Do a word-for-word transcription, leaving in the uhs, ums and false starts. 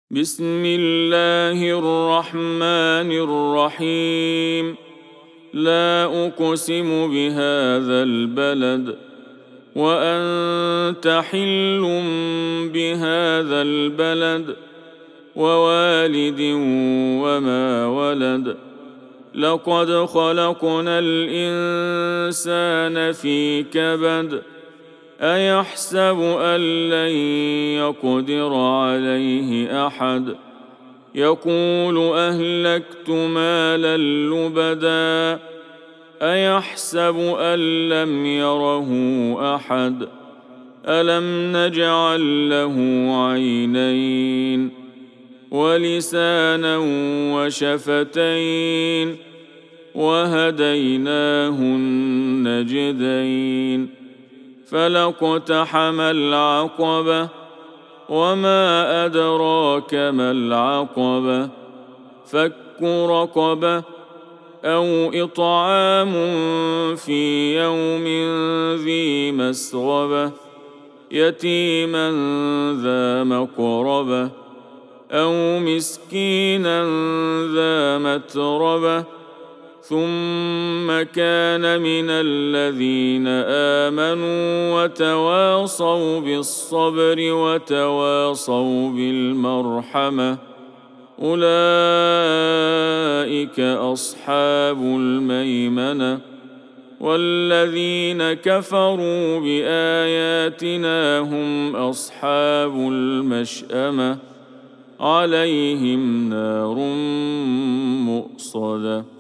بسم الله الرحمن الرحيم. لا أقسم بهذا البلد وأنت حل بهذا البلد ووالد وما ولد. لقد خلقنا الإنسان في كبد. أيحسب أن لن يقدر عليه أحد. يقول أهلكت مالا لبدا. أيحسب أن لم يره أحد. ألم نجعل له عينين ولسانا وشفتين وهديناه النجدين. فلاقتحم العقبة وما أدراك ما العقبة. فك رقبة أو إطعام في يوم ذي مسغبة يتيما ذا مقربة أو مسكينا ذا متربة ثم كان من الذين آمنوا وتواصوا بالصبر وتواصوا بالمرحمة أولئك أصحاب الميمنة. والذين كفروا بآياتنا هم أصحاب المشأمة عليهم نار مؤصدة.